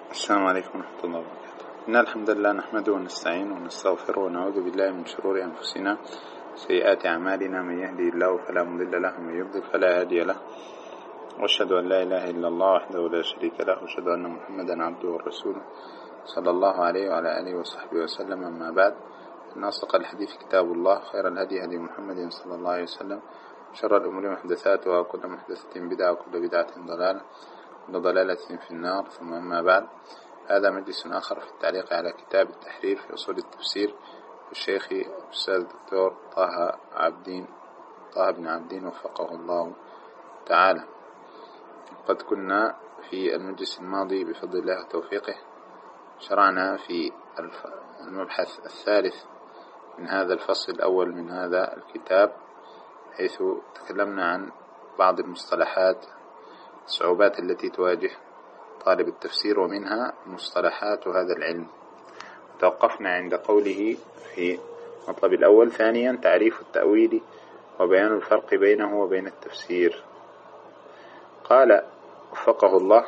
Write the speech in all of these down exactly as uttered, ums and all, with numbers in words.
السلام عليكم ورحمة الله وبركاته. إن الحمد لله نحمده ونستعينه ونستغفره ونعوذ بالله من شرور أنفسنا سيئات أعمالنا، من يهدي الله فلا مضل له ومن يضلل فلا هادي له، وأشهد أن لا إله إلا الله وحده لا شريك له، وأشهد أن محمدا عبده ورسوله صلى الله عليه وعلى آله وصحبه وسلم. أما بعد، إن أصدق الحديث كتاب الله، خير الهدي هدي محمد صلى الله عليه وسلم، شر الأمور محدثاتها، وكل محدثة بدعة، وكل بدعة ضلالة، وكل ضلالة في النار. ثم أما بعد، هذا مجلس آخر في التعليق على كتاب التحرير في أصول التفسير للشيخ الأستاذ الدكتور طه عبدين طه بن عبدين وفقه الله تعالى. قد كنا في المجلس الماضي بفضل الله وتوفيقه شرعنا في المبحث الثالث من هذا الفصل الأول من هذا الكتاب، حيث تكلمنا عن بعض المصطلحات، الصعوبات التي تواجه طالب التفسير، ومنها مصطلحات هذا العلم. توقفنا عند قوله في المطلب الأول: ثانيا، تعريف التأويل وبيان الفرق بينه وبين التفسير. قال وفقه الله: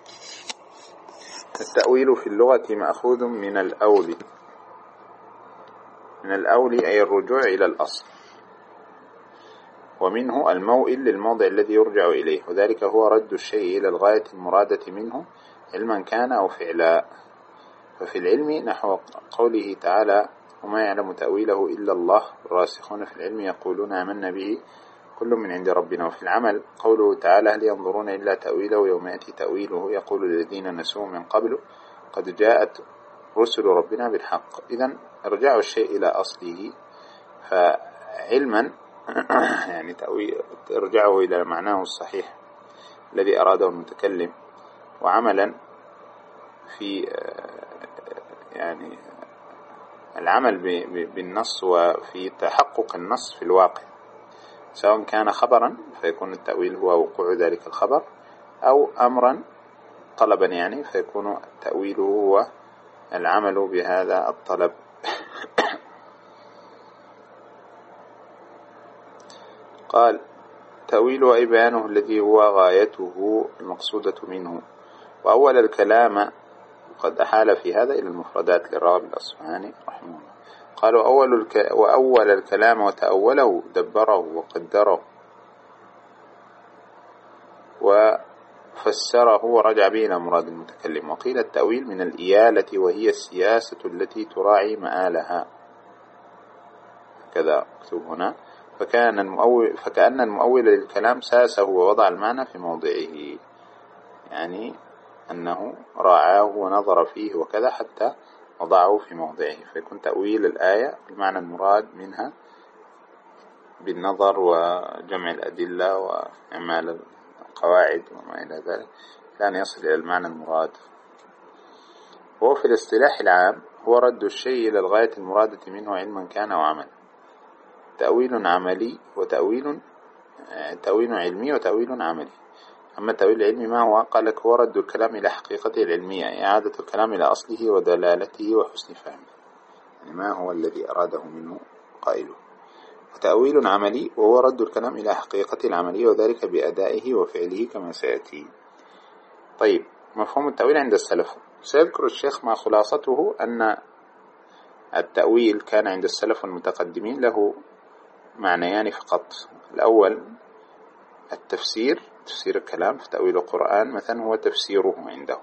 التأويل في اللغة مأخوذ من الأول. من الأول أي الرجوع إلى الأصل، ومنه الموئل للموضع الذي يرجع إليه، وذلك هو رد الشيء إلى الغاية المرادة منه علما كان أو فعلا. ففي العلم نحو قوله تعالى: وما يعلم تأويله إلا الله، الراسخون في العلم يقولون آمنا به كل من عند ربنا. وفي العمل قوله تعالى: هل ينظرون إلا تأويله يوم يأتي تأويله يقول الذين نسوه من قبل قد جاءت رسل ربنا بالحق. إذن ارجع الشيء إلى أصله، فعلما يعني تأويل ارجعه إلى معناه الصحيح الذي أراده المتكلم، وعملا في يعني العمل بالنص وفي تحقق النص في الواقع، سواء كان خبرا فيكون التأويل هو وقوع ذلك الخبر، أو أمرا طلبا يعني فيكون تأويله هو العمل بهذا الطلب. قال: تأويله أي بيانه الذي هو غايته المقصودة منه. وأول الكلام، قد أحال في هذا إلى المفردات للراغب الأصفهاني رحمه الله. قالوا: أول الك... وأول الكلام وتأوله دبره وقدره وفسره ورجع به إلى مراد المتكلم. وقيل التأويل من الإيالة، وهي السياسة التي تراعي مآلها. كذا اكتب هنا: فكان المؤول فكأن المؤول للكلام ساسه ووضع المعنى في موضعه، يعني أنه راعاه ونظر فيه وكذا حتى وضعه في موضعه، فيكون تأويل الآية المعنى المراد منها بالنظر وجمع الأدلة وإعمال القواعد وما إلى ذلك لأن يصل إلى المعنى المراد. وهو في الاصطلاح العام هو رد الشيء إلى الغاية المرادة منه علما كان وعملا. تأويل عملي وتأويل تأويل علمي وتأويل عملي. أما التأويل العلمي ما هو؟ قال لك: هو رد الكلام إلى حقيقته العلمية، إعادة الكلام إلى أصله ودلالته وحسن فهمه، يعني ما هو الذي أراده منه قائله. وتأويل عملي وهو رد الكلام إلى حقيقته العملية، وذلك بأدائه وفعله كما سيأتي. طيب، مفهوم التأويل عند السلف. سيذكر الشيخ ما خلاصته أن التأويل كان عند السلف المتقدمين له معنيان فقط. الأول التفسير، تفسير الكلام، في تأويل القرآن مثلا هو تفسيره عنده.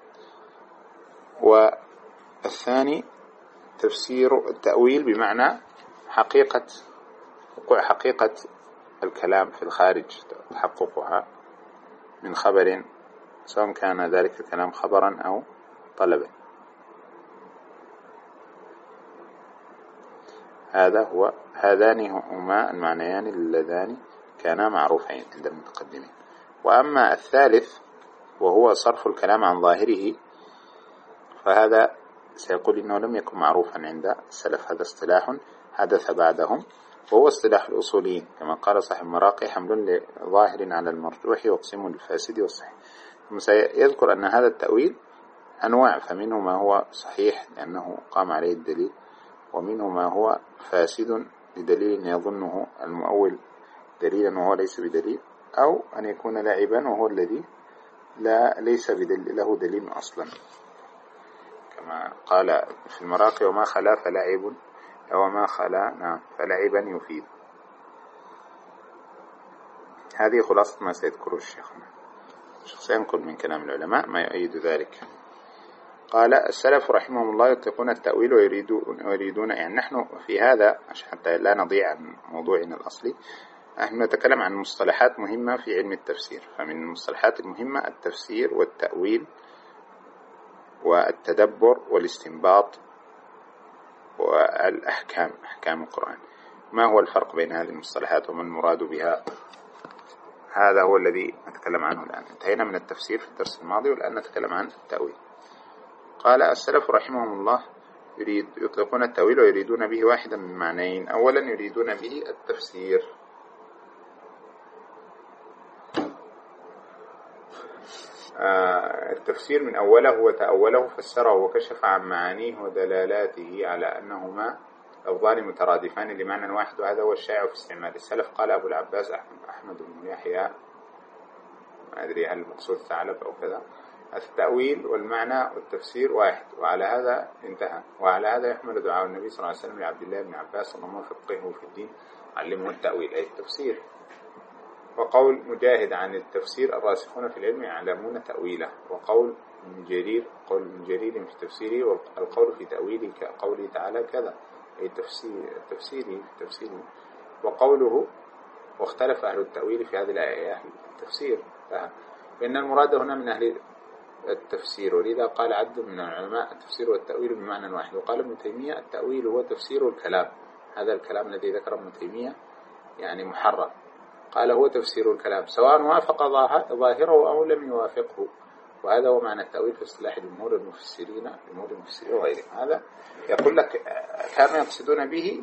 والثاني تفسير التأويل بمعنى حقيقة وقوع حقيقة الكلام في الخارج، تحققها من خبر، سواء كان ذلك الكلام خبرا أو طلبا. هذا هو هذان هما المعنيان اللذان كانا معروفين عند المتقدمين. وأما الثالث وهو صرف الكلام عن ظاهره، فهذا سيقول إنه لم يكن معروفا عند السلف، هذا اصطلاح حدث بعدهم، وهو اصطلاح الأصوليين كما قال صاحب المراقي: حمل لظاهر على المرجوح وقسم للفاسد والصحيح. ثم سيذكر أن هذا التأويل أنواع، فمنه ما هو صحيح لأنه قام عليه الدليل، ومنه ما هو فاسد لدليل يظنه المؤول دليلا وهو ليس بدليل، أو أن يكون لاعبا وهو الذي لا ليس بدل له دليل أصلا، كما قال في المراقي وما خلا فلعب وما خلا نعم فلعبا يفيد. هذه خلاصة ما سيذكره الشيخ، سينقل من كلام العلماء ما يؤيد ذلك. قال السلف رحمهم الله يطلقون التأويل ويريدون, ويريدون يعني نحن في هذا حتى لا نضيع عن موضوعنا الأصلي، نحن نتكلم عن مصطلحات مهمة في علم التفسير. فمن المصطلحات المهمة التفسير والتأويل والتدبر والاستنباط والأحكام، أحكام القرآن. ما هو الفرق بين هذه المصطلحات وما المراد بها؟ هذا هو الذي نتكلم عنه الآن. انتهينا من التفسير في الدرس الماضي والآن نتكلم عن التأويل. قال السلف رحمهم الله يريد يطلقون التأويل ويريدون به واحدا من معنيين. أولا يريدون به التفسير، آه التفسير من أوله وتأوله فسره وكشف عن معانيه ودلالاته على أنهما لفظان مترادفان لمعنى واحد، وهذا هو الشائع في استعمال السلف. قال أبو العباس أحمد بن يحيى، ما أدري هل المقصود ثعلب أو كذا، التأويل والمعنى والتفسير واحد، وعلى هذا انتهى. وعلى هذا يحمل دعاء النبي صلى الله عليه وسلم لعبد الله بن عباس اللهم فقهه في الدين علمه التأويل أي التفسير. وقول مجاهد عن التفسير الراسخون في العلم يعلمون تأويله. وقول من جرير قول من جرير في تفسيره والقول في تأويله كقوله تعالى كذا أي تفسير تفسيري تفسيري. وقوله واختلف أهل التأويل في هذه الآية أهل التفسير، فإن المراد هنا من أهل التفسير. ولذا قال عدد من العلماء التفسير والتأويل بمعنى واحد. وقال ابن تيمية التأويل هو تفسير الكلام، هذا الكلام الذي ذكره ابن تيمية يعني محرر، قال هو تفسير الكلام سواء وافق ظاهره أو لم يوافقه، وهذا هو معنى التأويل في اصطلاح جمهور المفسرين جمهور المفسرين وغيرهم. هذا يقول لك كانوا يقصدون به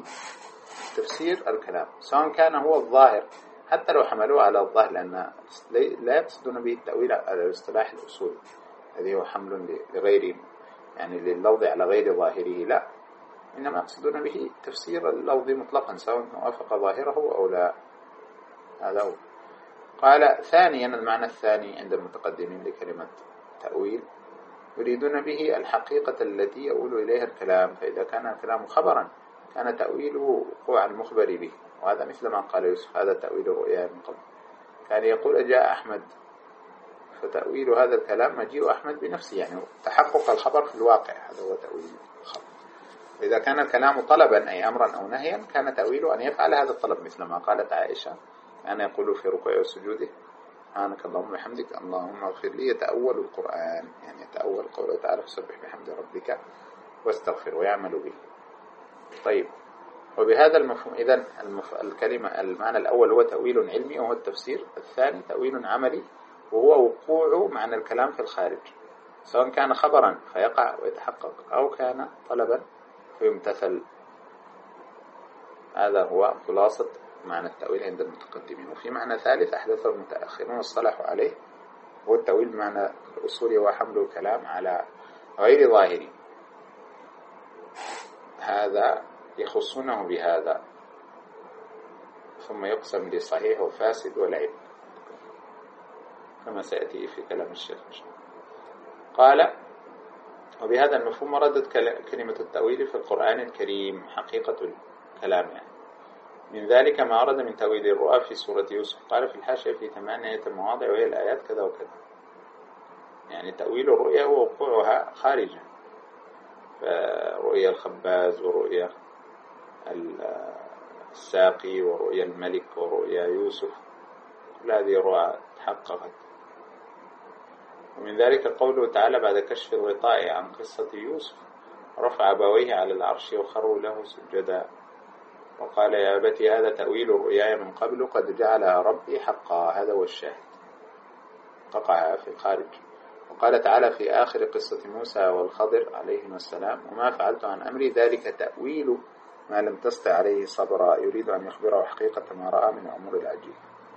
تفسير الكلام سواء كان هو الظاهر حتى لو حملوه على الظاهر، لأن لا يقصدون به التأويل على الاصطلاح الأصولي الذي هو حمل لغير يعني لللفظ على غير ظاهره، لا، إنما يقصدون به تفسير اللفظ مطلقا سواء وافق ظاهره أو لا. هذا هو. قال ثانيا المعنى الثاني عند المتقدمين لكلمة تأويل يريدون به الحقيقة التي يؤول إليها الكلام، فإذا كان الكلام خبرا كان تأويله وقوع المخبر به، وهذا مثل ما قال يوسف هذا تأويل الرؤيا من قبل. كان يقول جاء أحمد، فتأويل هذا الكلام مجيء أحمد بنفسه، يعني تحقق الخبر في الواقع، هذا هو تأويل الخبر. إذا كان الكلام طلبا أي أمرا أو نهيا كان تأويله أن يفعل هذا الطلب، مثل ما قالت عائشة كان يقول في ركوعه وسجوده سبحانك اللهم وبحمدك اللهم اغفر لي، يتأول القرآن يعني يتأول قوله تعالى فسبح بحمد ربك واستغفر ويعمل به. طيب، وبهذا المفهوم إذن المف... الكلمة المعنى الأول هو تأويل علمي وهو التفسير، الثاني تأويل عملي وهو وقوع معنى الكلام في الخارج، سواء كان خبرا فيقع ويتحقق أو كان طلبا فيمتثل. هذا هو خلاصة معنى التأويل عند المتقدمين. وفي معنى ثالث أحدثه المتأخرون والصلاح عليه، هو التأويل بمعنى الأصولي وحمل الكلام على غير ظاهره، هذا يخصونه بهذا ثم يقسم لصحيح وفاسد ولعب كما سيأتي في كلام الشيخ. قال وبهذا المفهوم وردت كلمة التأويل في القرآن الكريم حقيقة الكلام، يعني من ذلك ما ورد من تأويل الرؤى في سورة يوسف، قال في الحاشية في ثمانية مواضع وهي الآيات كذا وكذا، يعني تأويل الرؤيا هو وقوعها خارجا، فرؤيا الخباز ورؤيا الساقي ورؤيا الملك ورؤيا يوسف، كل هذه الرؤى تحققت. ومن ذلك قوله تعالى بعد كشف الغطاء عن قصة يوسف رفع أبويه على العرش وخروا له سجدا وقال يا أبتي هذا تأويل رؤياي من قبل قد جعلها ربي حقا، هذا هو الشاهد قطعها في الخارج. وقال تعالى في آخر قصة موسى والخضر عليهما السلام وما فعلت عن أمري ذلك تأويل ما لم تستطع عليه صبرا، يريد أن يخبره حقيقة ما رأى من أمور العجيب.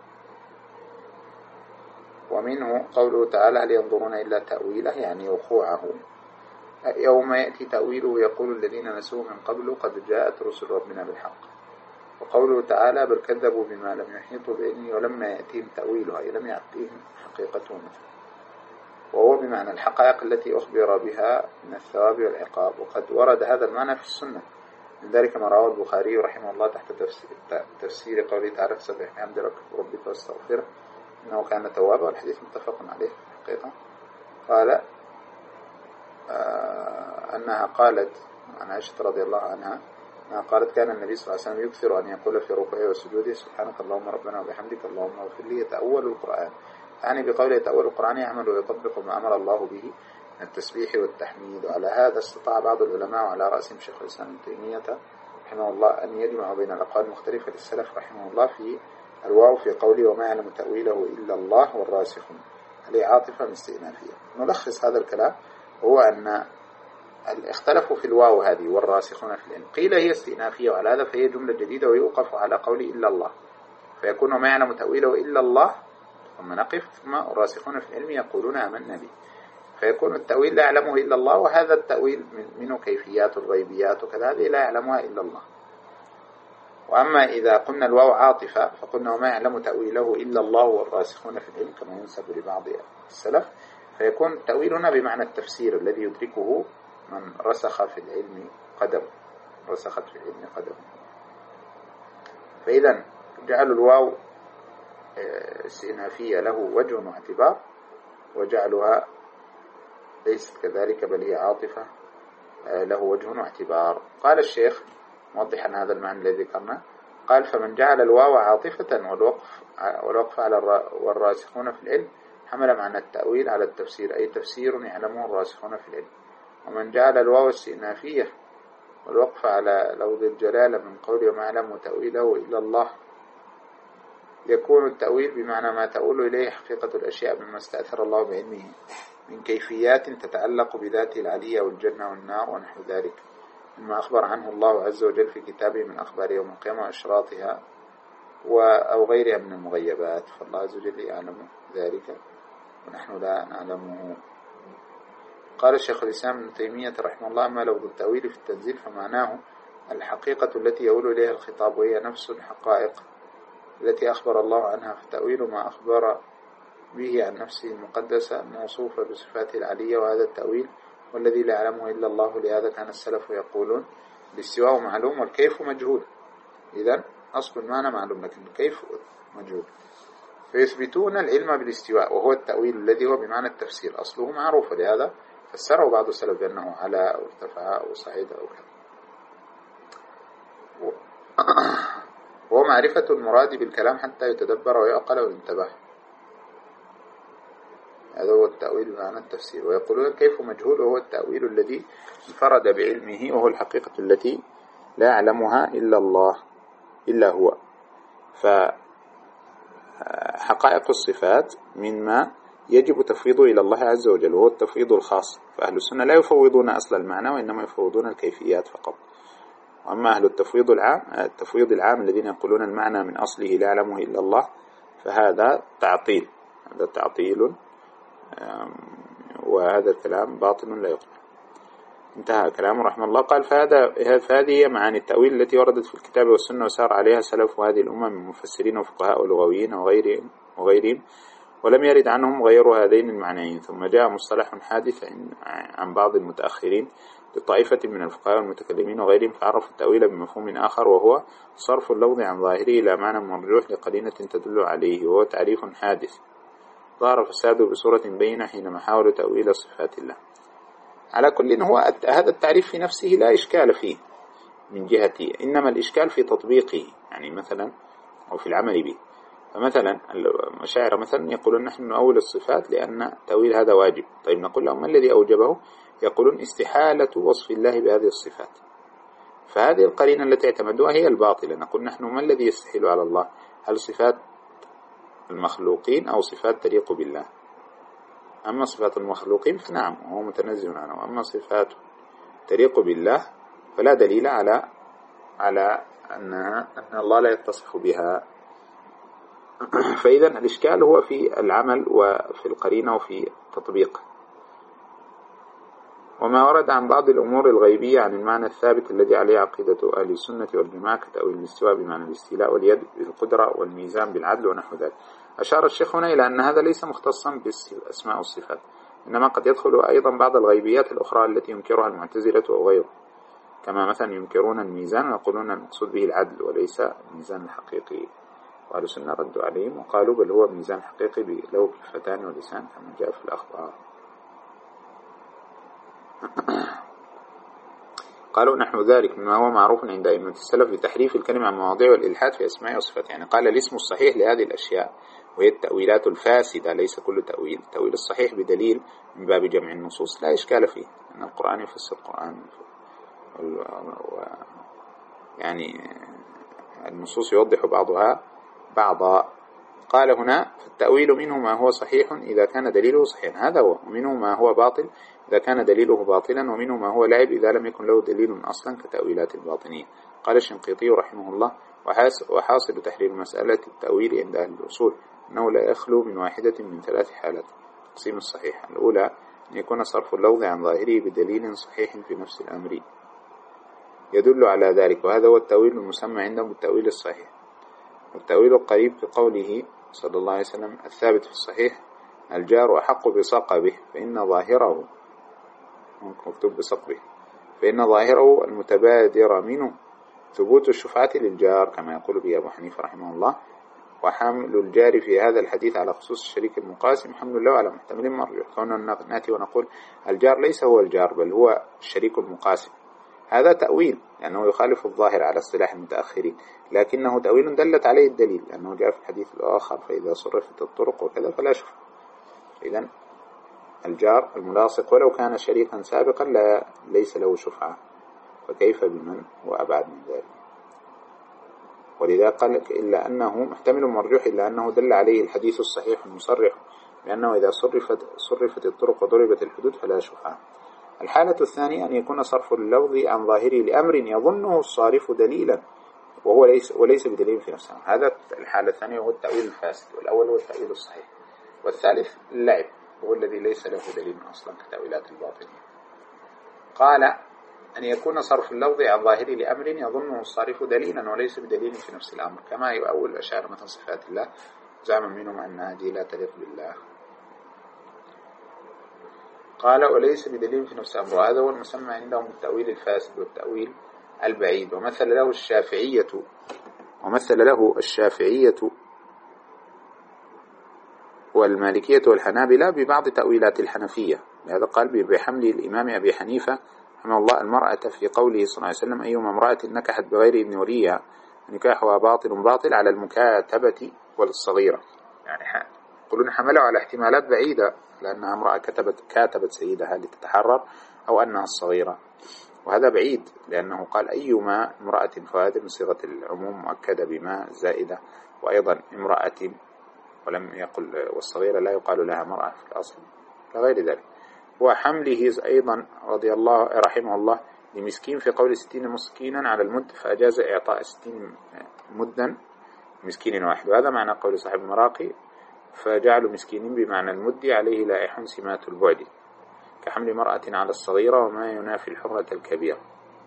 ومنه قوله تعالى هل ينظرون إلا تأويله يعني وقوعه، يوم يأتي تأويله يقول الذين نسوه من قبل قد جاءت رسل ربنا بالحق. وقوله تعالى بل كذبوا بما لم يحيطوا بعلمه ولما يأتيهم تأويله أي لم يأتيهم حقيقته مثلا. وهو بمعنى الحقائق التي أخبر بها من الثواب والعقاب، وقد ورد هذا المعنى في السنة، من ذلك ما رواه البخاري رحمه الله تحت تفسير, تفسير قوله تعالى فسبح بحمد ربك واستغفره إنه كان توابا، والحديث متفق عليه في الحقيقة. قال آه أنها قالت عن عائشة رضي الله عنها أنها قالت كان النبي صلى الله عليه وسلم يكثر أن يقول في ركوعه وسجوده سبحانك اللهم ربنا وبحمدك اللهم اغفر لي، يتأول القرآن. يعني بقوله يتأول القرآن يعمل ويطبق ما أمر الله به من التسبيح والتحميد. وعلى هذا استطاع بعض العلماء وعلى رأسهم شيخ الإسلام ابن تيمية رحمه الله أن يجمع بين الأقوال المختلفة للسلف رحمه الله في الواو في قوله وما يعلم تأويله إلا الله والراسخون، هذه عاطفة استئنافية. نلخص هذا الكلام هو أن اختلفوا في الواو هذه والراسخون في العلم، قيل هي استئنافية، وعلى هذا فهي جملة جديدة ويوقف على قول إلا الله، فيكون ما يعلم تأويله إلا الله ثم نقف ثم الراسخون في العلم يقولون آمنا به، فيكون التأويل لا يعلمه إلا الله، وهذا التأويل منه كيفيات الغيبيات وكذا هذه لا يعلمها إلا الله. وأما إذا قلنا الواو عاطفة فقلنا وما يعلم تأويله إلا الله والراسخون في العلم كما ينسب لبعض السلف، فيكون التأويل هنا بمعنى التفسير الذي يدركه من رسخ في العلم قدم رسخت في العلم قدم. فإذا جعل الواو استئنافية له وجه واعتبار، وجعلها ليست كذلك بل هي عاطفة له وجه واعتبار. قال الشيخ موضحا هذا المعنى الذي ذكرنا، قال فمن جعل الواو عاطفة والوقف والوقف على والراسخون في العلم حمل معنى التأويل على التفسير، أي تفسير يعلمه الراسخون في العلم. ومن جعل الواو استئنافية والوقف على لفظ الجلالة من قوله وما يعلم تأويله إلا الله يكون التأويل بمعنى ما تؤول إليه حقيقة الأشياء مما استأثر الله بعلمه من كيفيات تتعلق بذاته العلية والجنة والنار ونحو ذلك مما أخبر عنه الله عز وجل في كتابه من أخبار يوم القيامة وأشراطها أو غيرها من المغيبات، فالله عز وجل يعلم ذلك ونحن لا نعلمه. قال الشيخ الإسلام ابن تيمية رحمه الله أما لفظ التأويل في التنزيل فمعناه الحقيقة التي يؤول إليها الخطاب، وهي نفس الحقائق التي أخبر الله عنها، فتأويل ما أخبر به عن نفسه المقدسة الموصوفة بصفاته العلية، وهذا التأويل والذي لا يعلمه إلا الله. لهذا كان السلف يقولون الاستواء معلوم والكيف مجهول. إذن أصل المعنى معلوم لكن الكيف مجهول، فيثبتون العلم بالاستواء وهو التأويل الذي هو بمعنى التفسير أصله معروف، لهذا فسره بعض السلف بأنه على أو ارتفع أو صعيد أو كذا. وهو معرفة المراد بالكلام حتى يتدبر ويعقل وينتبه، هذا هو التأويل بمعنى التفسير. ويقولون كيف مجهول وهو التأويل الذي انفرد بعلمه وهو الحقيقة التي لا يعلمها إلا الله إلا هو. فحقائق الصفات مما يجب تفويضه إلى الله عز وجل وهو التفويض الخاص، فأهل السنة لا يفوضون أصل المعنى وإنما يفوضون الكيفيات فقط. وأما أهل التفويض العام التفويض العام الذين يقولون المعنى من أصله لا يعلمه إلا الله فهذا تعطيل، هذا تعطيل وهذا الكلام باطل لا يقبل. انتهى كلامه رحمه الله. قال فهذا فهذه معاني التأويل التي وردت في الكتاب والسنة وسار عليها سلف هذه الأمة من مفسرين وفقهاء ولغويين وغيرهم وغيرهم ولم يرد عنهم غير هذين المعنيين. ثم جاء مصطلح حادث عن بعض المتأخرين لطائفة من الفقهاء والمتكلمين وغيرهم فعرفوا التأويل بمفهوم آخر وهو صرف اللفظ عن ظاهره إلى معنى مرجوح لقرينة تدل عليه، وهو تعريف حادث ظهر فساده بصورة بينة حينما حاولوا تأويل صفات الله. على كل هو هذا التعريف في نفسه لا إشكال فيه من جهته، إنما الإشكال في تطبيقه، يعني مثلا أو في العمل به. فمثلا المشاعر مثلا يقولون نحن نؤول الصفات لأن تأويل هذا واجب. طيب نقول لهم ما الذي أوجبه؟ يقولون استحالة وصف الله بهذه الصفات، فهذه القرينة التي اعتمدوها هي الباطلة. نقول نحن ما الذي يستحيل على الله؟ هل صفات المخلوقين أو صفات تليق بالله؟ أما صفات المخلوقين فنعم وهو متنزه عنه، وأما صفات تليق بالله فلا دليل على على أنها أن الله لا يتصف بها. فإذا الإشكال هو في العمل وفي القرينة وفي التطبيق. وما ورد عن بعض الأمور الغيبية عن المعنى الثابت الذي عليه عقيدة أهل السنة والجماعة كتأويل الاستواء بمعنى الاستيلاء واليد بالقدرة والميزان بالعدل ونحو ذلك. أشار الشيخ هنا إلى أن هذا ليس مختصا بالأسماء والصفات، إنما قد يدخل أيضا بعض الغيبيات الأخرى التي ينكرها المعتزلة أو غيره، كما مثلا ينكرون الميزان ويقولون المقصود به العدل وليس الميزان الحقيقي، وأهل السنة ردوا عليهم وقالوا بل هو ميزان حقيقي له كفتان ولسان كما جاء في الأخبار. قالوا نحو ذلك مما هو معروف عند أئمة السلف بتحريف الكلمة عن مواضيع والإلحاد في أسماء وصفات. يعني قال الاسم الصحيح لهذه الأشياء وهي التأويلات الفاسدة، ليس كل تأويل. التأويل الصحيح بدليل من باب جمع النصوص لا إشكال فيه، أن القرآن يفسر القرآن، و... يعني النصوص يوضح بعضها بعضا. قال هنا فالتأويل منه ما هو صحيح إذا كان دليله صحيحا، هذا هو، ومنه ما هو باطل إذا كان دليله باطلا، ومنه ما هو لعب إذا لم يكن له دليل أصلا كتأويلات الباطنية. قال الشنقيطي رحمه الله وحاصل تحرير مسألة التأويل عند أهل الأصول أنه لا يخلو من واحدة من ثلاث حالات تقسيم الصحيح. الأولى أن يكون صرف اللفظ عن ظاهره بدليل صحيح في نفس الأمر يدل على ذلك، وهذا هو التأويل المسمى عندهم بالتأويل الصحيح. والتأويل القريب كقوله صلى الله عليه وسلم الثابت في الصحيح الجار أحق بصقبه فإن ظاهره مكتوب بصقبه فإن ظاهره المتبادر منه ثبوت الشفعة للجار، كما يقول به أبو حنيفة رحمه الله. وحمل الجار في هذا الحديث على خصوص الشريك المقاسم حمل له على محتمل مرجح، كوننا نأتي ونقول الجار ليس هو الجار بل هو الشريك المقاسم، هذا تأويل لأنه يخالف الظاهر على اصطلاح المتأخرين، لكنه تأويل دلت عليه الدليل لأنه جاء في الحديث الآخر فإذا صرفت الطرق وكذا فلا شفعة. إذن الجار الملاصق ولو كان شريكا سابقا لا ليس له شفعة، فكيف بمن هو أبعد من ذلك؟ ولذا قال لك إلا أنه محتمل مرجوح إلا أنه دل عليه الحديث الصحيح المصرح بأنه إذا صرفت, صرفت الطرق وضربت الحدود فلا شفعة. الحالة الثانية أن يكون صرف اللفظ عن ظاهره لأمر يظنه الصارف دليلا وهو ليس وليس بدليل في نفسه، هذا الحالة الثانية هو التأويل الفاسد، والأول هو التأويل الصحيح، والثالث اللعب هو الذي ليس له دليل أصلا كتأويلات الباطنية. قال أن يكون صرف اللفظ عن ظاهره لأمر يظنه الصارف دليلا وليس بدليل في نفس الأمر، كما يؤول أشاعرة مثلا صفات الله زعما منهم أن هذه لا تليق بالله. قال وليس بدليل في نفس الأمر، وهذا هو المسمى عندهم التأويل الفاسد والتأويل البعيد. ومثل له الشافعية ومثل له الشافعية والمالكية والحنابلة ببعض تأويلات الحنفية، لهذا قال بحمل الإمام أبي حنيفة رحمه الله المرأة في قوله صلى الله عليه وسلم أيما امرأة نكحت بغير إذن وليها نكاحها باطل باطل على المكاتبة والصغيرة، يعني يقولون حملوا على احتمالات بعيدة لأنها امرأة كتبت كاتبت سيدها لتتحرر أو أنها الصغيرة، وهذا بعيد لأنه قال أيما امرأة، فهذه من صيغة العموم مؤكدة بما زائدة، وأيضا امرأة ولم يقل والصغيرة لا يقال لها مرأة في الأصل كغير ذلك. وحمله أيضا رضي الله رحمه الله لمسكين في قول ستين مسكينا على المد، فأجاز إعطاء ستين مدا مسكين واحد، وهذا معنى قول صاحب المراقي فجعلوا مسكين بمعنى المد عليه لائح سمات البعد، كحمل مرأة على الصغيرة وما ينافي الحرة الكبيرة.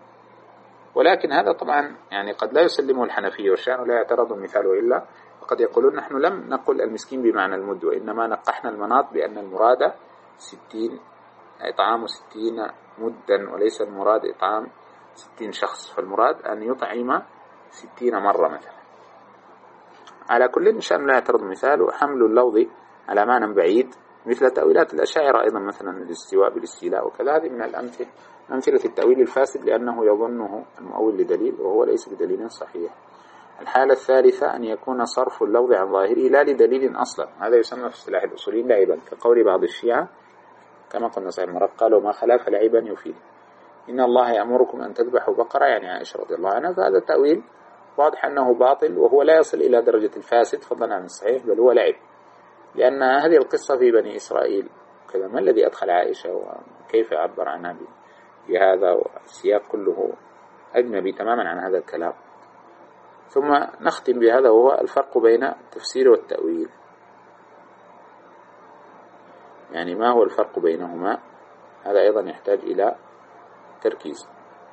ولكن هذا طبعا يعني قد لا يسلمه الحنفية والشأن لا يعترض المثال، وإلا وقد يقولون نحن لم نقل المسكين بمعنى المد، وإنما نقحنا المناط بأن المراد ستين إطعام ستين مدا وليس المراد إطعام ستين شخص، فالمراد أن يطعم ستين مرة مثلا. على كل شأن لا يعترض المثال. وحمل اللفظ على معنى بعيد مثل تأويلات الأشاعرة أيضا مثلا الاستواء بالاستيلاء وكذا، هذه من الأمثلة أمثلة التأويل الفاسد لأنه يظنه المؤول لدليل وهو ليس بدليل صحيح. الحالة الثالثة أن يكون صرف اللفظ عن ظاهره لا لدليل أصلا، هذا يسمى في اصطلاح الأصوليين لعبا، كقول بعض الشيعة كما قلنا صاحب المرق قالوا ما خلا فلعبا يفيد، إن الله يأمركم أن تذبحوا بقرة، يعني عائشة رضي الله عنها، فهذا التأويل واضح أنه باطل وهو لا يصل إلى درجة الفاسد فضلا عن الصحيح، بل هو لعب، لأن هذه القصة في بني إسرائيل كذا، ما الذي أدخل عائشة وكيف يعبر عنها بهذا، والسياق كله أجنبي تماما عن هذا الكلام. ثم نختم بهذا وهو الفرق بين التفسير والتأويل، يعني ما هو الفرق بينهما، هذا أيضا يحتاج إلى تركيز.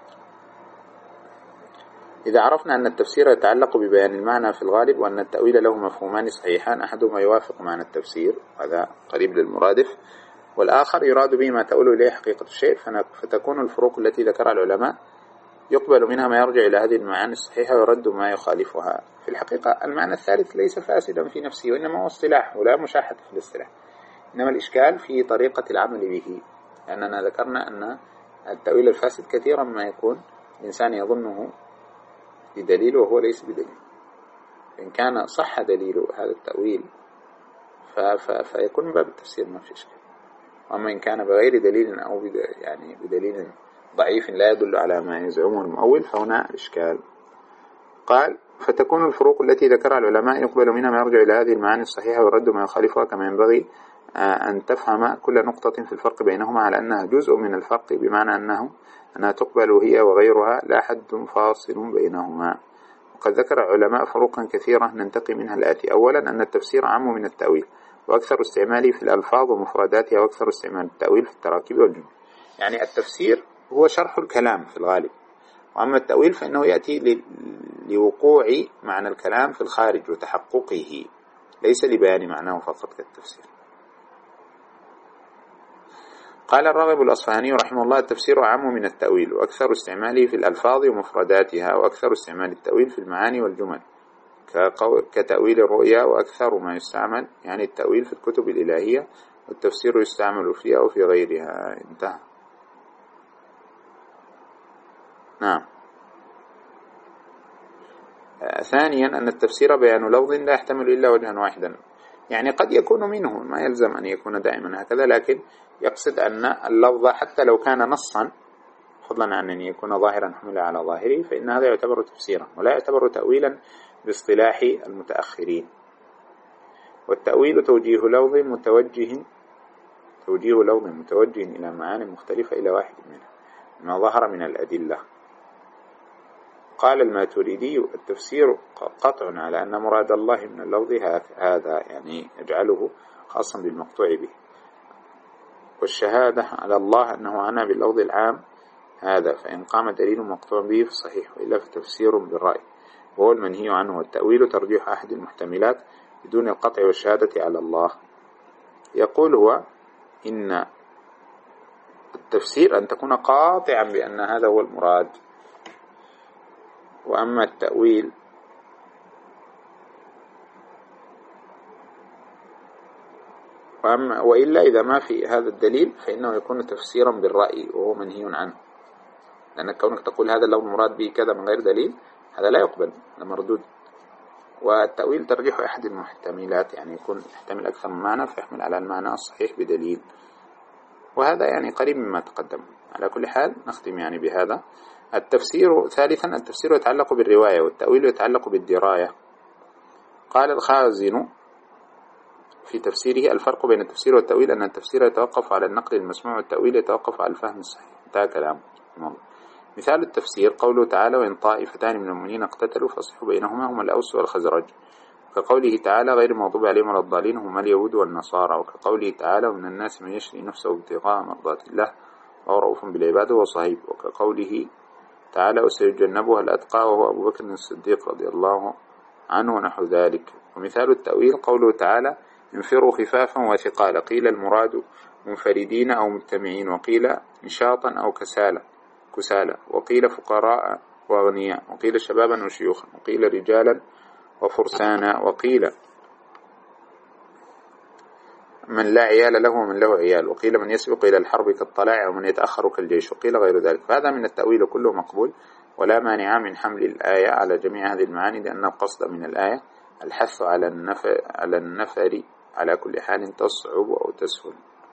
إذا عرفنا أن التفسير يتعلق ببيان المعنى في الغالب، وأن التأويل له مفهومان صحيحان أحدهما يوافق معنى التفسير هذا قريب للمرادف، والآخر يراد به ما تؤول إليه حقيقة الشيء، فتكون الفروق التي ذكرها العلماء يقبل منها ما يرجع إلى هذه المعاني الصحيحة ويرد ما يخالفها. في الحقيقة المعنى الثالث ليس فاسدا في نفسه، وإنما هو اصطلاح ولا مشاحة في الاصطلاح، إنما الإشكال في طريقة العمل به، لأننا ذكرنا أن التأويل الفاسد كثيرا ما يكون الإنسان يظنه بدليل وهو ليس بدليل. إن كان صح دليل هذا التأويل فيكون من باب التفسير ما في إشكال، وأما إن كان بغير دليل أو يعني بدليل ضعيف لا يدل على ما يزعمه المؤول فهنا إشكال. قال فتكون الفروق التي ذكرها العلماء يقبل منها ما يرجع إلى هذه المعاني الصحيحة ويرد ما يخالفها، كما ينبغي أن تفهم كل نقطة في الفرق بينهما على أنها جزء من الفرق، بمعنى أنه أنها تقبل هي وغيرها لا حد فاصل بينهما. وقد ذكر العلماء فروقا كثيرة ننتقي منها الآتي: أولا أن التفسير عام من التأويل، وأكثر استعماله في الألفاظ ومفرداتها، وأكثر استعمال التأويل في التراكيب والجمل. يعني التفسير هو شرح الكلام في الغالب، وأما التأويل فإنه يأتي لوقوع معنى الكلام في الخارج وتحققه، ليس لبيان معناه فقط كالتفسير. قال الراغب الأصفهاني رحمه الله: التفسير عام من التأويل، وأكثر استعماله في الألفاظ ومفرداتها، وأكثر استعمال التأويل في المعاني والجمل كتأويل الرؤيا، وأكثر ما يستعمل يعني التأويل في الكتب الإلهية، والتفسير يستعمل فيها وفي غيرها. انتهى. نعم. ثانيا أن التفسير بيان لفظ لا يحتمل إلا وجها واحدا، يعني قد يكون منه، ما يلزم أن يكون دائما هكذا، لكن يقصد أن اللفظ حتى لو كان نصا، فضلا عن أن يكون ظاهرا حمل على ظاهره، فإن هذا يعتبر تفسيرا ولا يعتبر تأويلا باصطلاح المتأخرين. والتأويل توجيه لفظ متوجه توجيه لفظ متوجه إلى معاني مختلفة إلى واحد منها ما ظهر من الأدلة. قال الماتريدي: التفسير قطع على أن مراد الله من اللفظ هذا، يعني يجعله خاصا بالمقطوع به، والشهادة على الله أنه عنى باللفظ العام هذا، فإن قام دليل مقطوع به فصحيح، وإلا فتفسير بالرأي، وهو المنهي عنه. والتأويل ترجيح أحد المحتملات بدون القطع والشهادة على الله. يقول هو: إن التفسير أن تكون قاطعا بأن هذا هو المراد، وأما التأويل وأما وإلا إذا ما في هذا الدليل فإنه يكون تفسيرا بالرأي، وهو منهي عنه، لأنك كونك تقول هذا لو المراد به كذا من غير دليل هذا لا يقبل، هذا مردود. والتأويل ترجيح أحد المحتملات، يعني يكون يحتمل أكثر من معنى فيحمل على المعنى الصحيح بدليل، وهذا يعني قريب مما تقدم. على كل حال نختم يعني بهذا. التفسير ثالثا التفسير يتعلق بالرواية، والتأويل يتعلق بالدراية. قال الخازن في تفسيره: الفرق بين التفسير والتأويل أن التفسير يتوقف على النقل المسموع، والتأويل يتوقف على الفهم الصحيح. انتهى كلامه. مثال التفسير قوله تعالى: وإن طائفتان من المؤمنين اقتتلوا فاصلحوا بينهما، هما الأوس والخزرج. كقوله تعالى: غير المغضوب عليهم ولا الضالين هما اليهود والنصارى. وكقوله تعالى: ومن الناس من يشري نفسه ابتغاء مرضات الله وهو رؤوف بالعباد وهو صهيب. وكقوله تعالى: وسيجنبها الأتقى وهو أبو بكر الصديق رضي الله عنه ونحو ذلك. ومثال التأويل قوله تعالى: انفروا خفافا وثقالا. قيل المراد منفردين أو مجتمعين، وقيل نشاطا أو كسالى كسالى وقيل فقراء وأغنياء، وقيل شبابا وشيوخا، وقيل رجالا وفرسانا، وقيل من لا عيال له ومن له عيال، وقيل من يسبق إلى الحرب كالطلاع ومن يتأخر كالجيش، وقيل غير ذلك. فهذا من التأويل كله مقبول، ولا مانع من حمل الآية على جميع هذه المعاني، لأن القصد من الآية الحث على النفر على النفر على كل حال تصعب أو تسهل.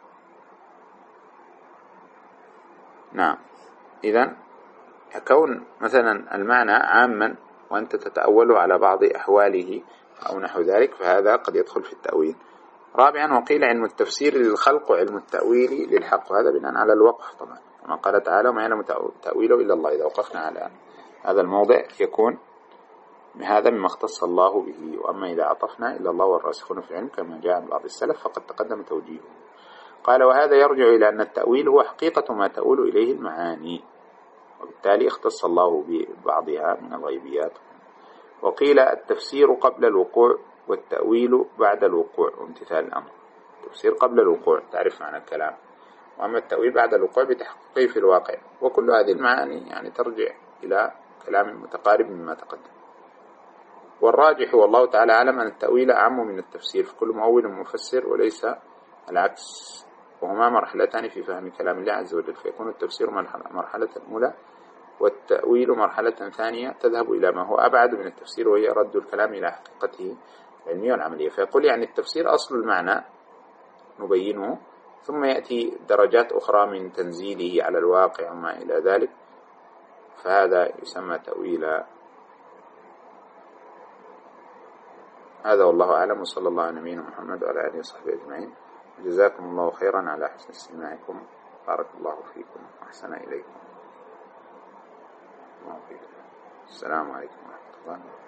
نعم. إذن كون مثلا المعنى عاما وأنت تتأوله على بعض أحواله أو نحو ذلك، فهذا قد يدخل في التأويل. رابعا وقيل علم التفسير للخلق وعلم التأويل للحق، وهذا بناء على الوقف طبعا، كما قال تعالى: وما يعلم تأويله إلا الله. إذا وقفنا على هذا الموضع يكون هذا مما اختص الله به، وأما إذا عطفنا إلا الله والراسخون في العلم كما جاء عن بعض السلف فقد تقدم توجيهه. قال: وهذا يرجع إلى أن التأويل هو حقيقة ما تؤول إليه المعاني، وبالتالي اختص الله ببعضها من الغيبيات. وقيل التفسير قبل الوقوع والتأويل بعد الوقوع وامتثال الأمر. التفسير قبل الوقوع تعرف معنى الكلام، وأما التأويل بعد الوقوع بتحقيقه في الواقع. وكل هذه المعاني يعني ترجع إلى كلام متقارب مما تقدم. والراجح والله تعالى أعلم أن التأويل أعم من التفسير، فكل مؤول مفسر وليس العكس، وهما مرحلتان في فهم كلام الله عز وجل، فيكون التفسير مرحلة أولى والتأويل مرحلة ثانية تذهب إلى ما هو أبعد من التفسير، وهي رد الكلام إلى حقيقته العلمية والعملية. فيقول يعني التفسير أصل المعنى نبينه، ثم يأتي درجات أخرى من تنزيله على الواقع وما إلى ذلك، فهذا يسمى تأويلا. هذا والله أعلم، وصلى الله على نبينا محمد وعلى آله وصحبه أجمعين. جزاكم الله خيرا على حسن استماعكم، بارك الله فيكم وأحسن إليكم. السلام عليكم ورحمة الله وبركاته.